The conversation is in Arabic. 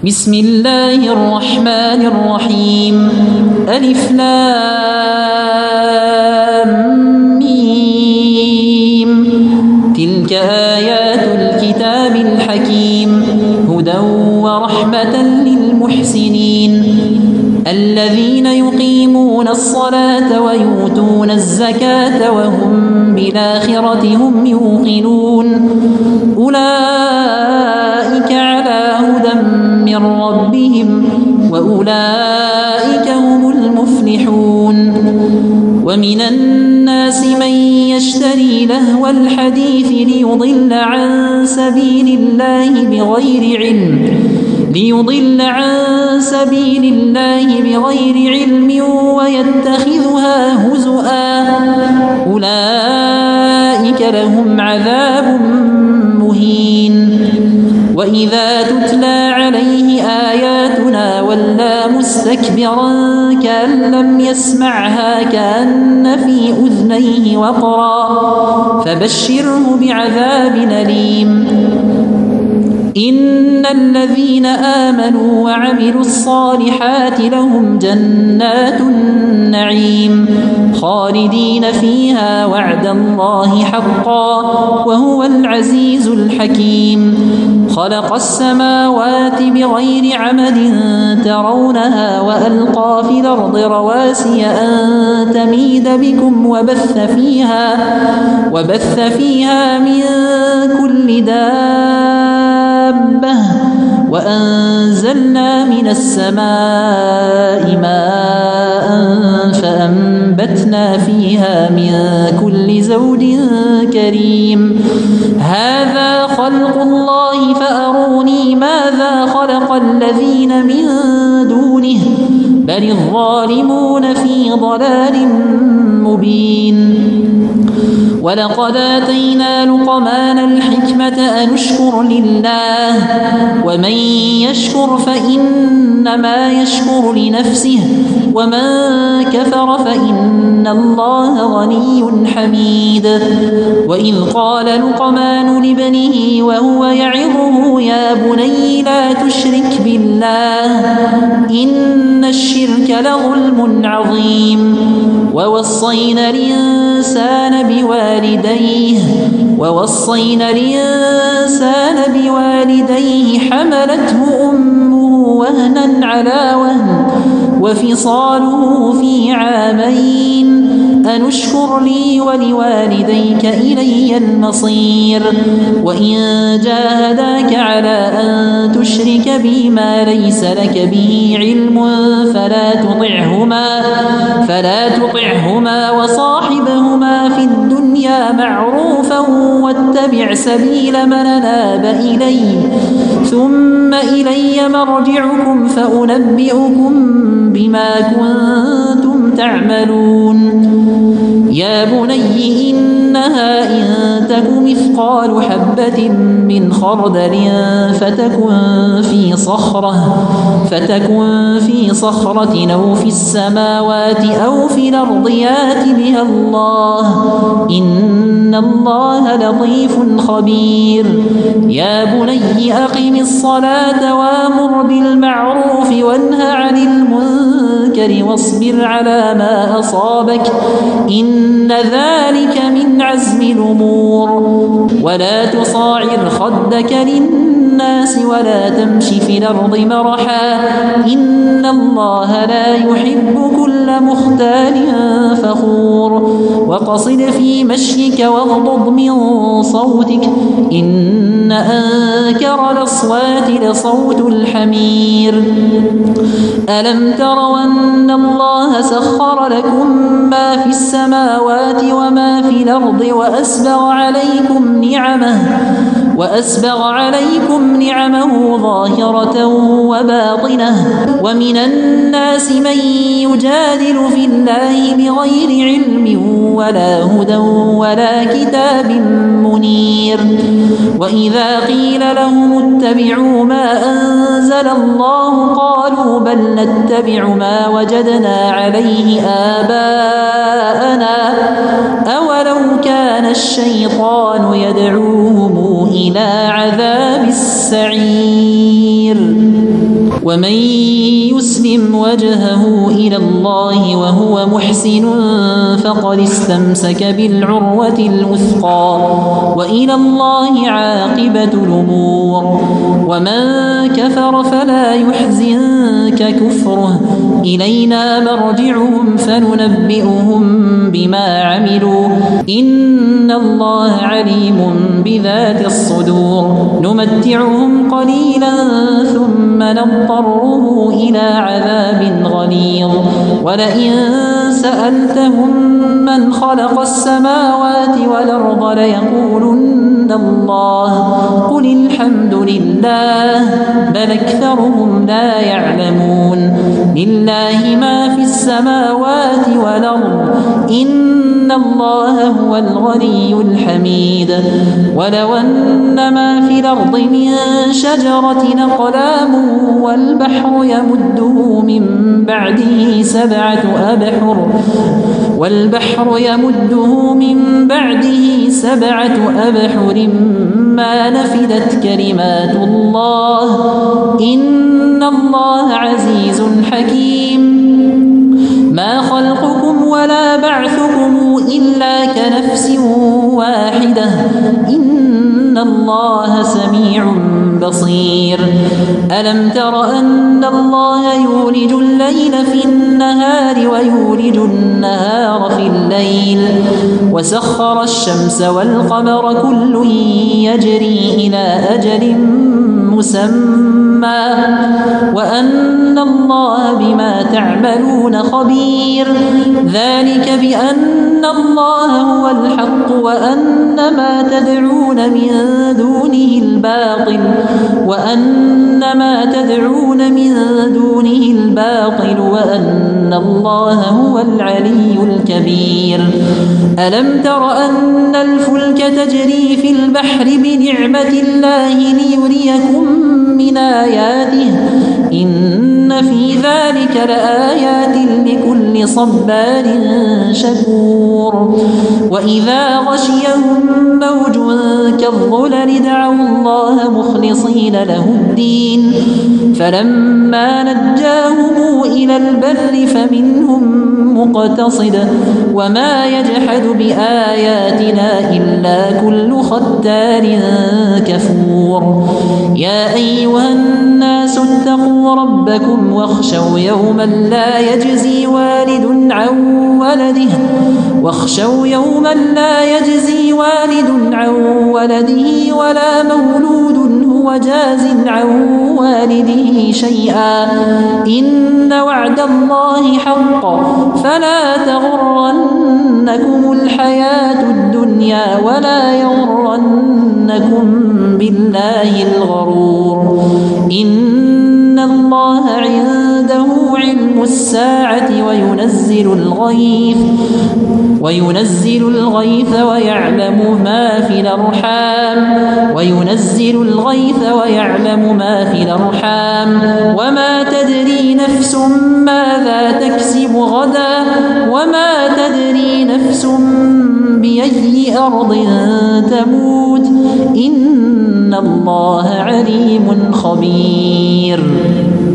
بسم الله الرحمن الرحيم ألف لام ميم تلك آيات الكتاب الحكيم هدى ورحمة للمحسنين الذين يقيمون الصلاة ويؤتون الزكاة وهم بالآخرة هم يوقنون أولئك على هدى من ربهم وأولئك هم المفلحون ومن الناس من يشتري لهو الحديث ليضل عن سبيل الله بغير علم ويتخذها هزؤا أولئك لهم عذاب مهين وإذا تتلى عليه آياتنا ولى مستكبرا كأن لم يسمعها كأن في أذنيه وقرا فبشره بعذاب أليم إن الذين آمنوا وعملوا الصالحات لهم جنات النعيم خالدين فيها وعد الله حقا وهو العزيز الحكيم خلق السماوات بغير عمد ترونها وألقى في الأرض رواسي أن تميد بكم وبث فيها من كل دابة وأنزلنا من السماء ماء فأنبتنا فيها من كل زوج كريم هذا خلق الله فأروني ماذا خلق الذين من دونه بل الظالمون في ضلال مبين ولقد آتينا لقمان الحكمة أن اشكر لله ومن يشكر فإنما يشكر لنفسه ومن كفر فإن الله غني حميد وإذ قال لقمان لابنه وهو يعظه يا بني لا تشرك بالله إن الشرك لظلم عظيم ووصينا الإنسان بوالديه حملته أمه وهنا على وهن وفصاله في عامين أن اشكر لي ولوالديك إلي المصير وإن جاهداك على أن تشرك بي ما ليس لك به علم فلا تطعهما وصاحبهما في الدنيا معروفا واتبع سبيل من أناب إلي ثم إلي مرجعكم فأنبئكم بما كنتم تعملون يا بني إنها إن تك مثقال حبة من خردل فتكن في صخرة أو في السماوات أو في الأرض يات بها الله إن الله لطيف خبير يا بني أقم الصلاة وامر بالمعروف وانه عن المنكر واصبر على ما أصابك إن ذلك من عزم الأمور ولا تصاعر خدك للناس ولا تمش في الأرض مرحا إن الله لا يحب كل مختال فخور وقصد في مشيك واغضض من صوتك إن أنكر الأصوات لصوت الحمير ألم تروا أن الله سخر لكم ما في السماوات وما في الأرض وأسبغ عليكم نعمه ظاهرة وباطنة ومن الناس من يجادل في الله بغير علم ولا هدى ولا كتاب منير وإذا قيل لهم اتبعوا ما أنزل الله قالوا بل نتبع ما وجدنا عليه آباءنا أولو كان الشيطان يدعوهم إلى عذاب السعير ومن يسلم وجهه إلى الله وهو محسن فقد استمسك بالعروة الوثقى وإلى الله عاقبة الأمور. ومن كفر فلا يحزنك كفره إلينا مرجعهم فننبئهم بما عملوا إن الله عليم بذات الصدور. نمتعهم قليلا ثم نضطره إلى عذاب غليظ. ولئن سألتهم من خلق السماوات والأرض ليقولن الله قل الحمد لله بل أكثرهم لا يعلمون. لله ما في السماوات والأرض إن الله هو الغني الحميد. ولو أن ما في الأرض من شجرة أقلام والبحر يمده من بعده سبعة أبحر ما نفدت كلمات الله إن الله عزيز حكيم. ما خلقكم ولا بعثكم إلا كنفس واحدة إن الله سميع بصير. ألم تر أن الله يولج الليل في النهار ويولج النهار في الليل وسخر الشمس والقمر كل يجري إلى أجل مسمى وأن الله بما تعملون خبير. ذلك بأن الله هو الحق وأن ما تدعون من دونه الباطل وأن الله هو العلي الكبير. ألم تر أن الفلك تجري في البحر بنعمة الله ليريكم من آياته إن في ذلك لآيات لكل صبار شكور. وإذا غشيهم موج كالظلل دعوا الله مخلصين له الدين فلما نجاهم إلى البر فمنهم مقتصد وما يجحد بآياتنا إلا كل ختار كفور. يا أيها الناس اتقوا ربكم واخشوا يوما لا يجزي والد عن ولده ولا مولود هو جاز عن والده شيئا إن وعد الله حق فلا تغرنكم الحياة الدنيا ولا يغرنكم بالله الغرور. إن الله عنده علم الساعة وينزل الغيث ويعلم ما في الأرحام وما تدري نفس ماذا تكسب غدا وما تدري نفس بأي أرض تموت إن الله عليم خبير.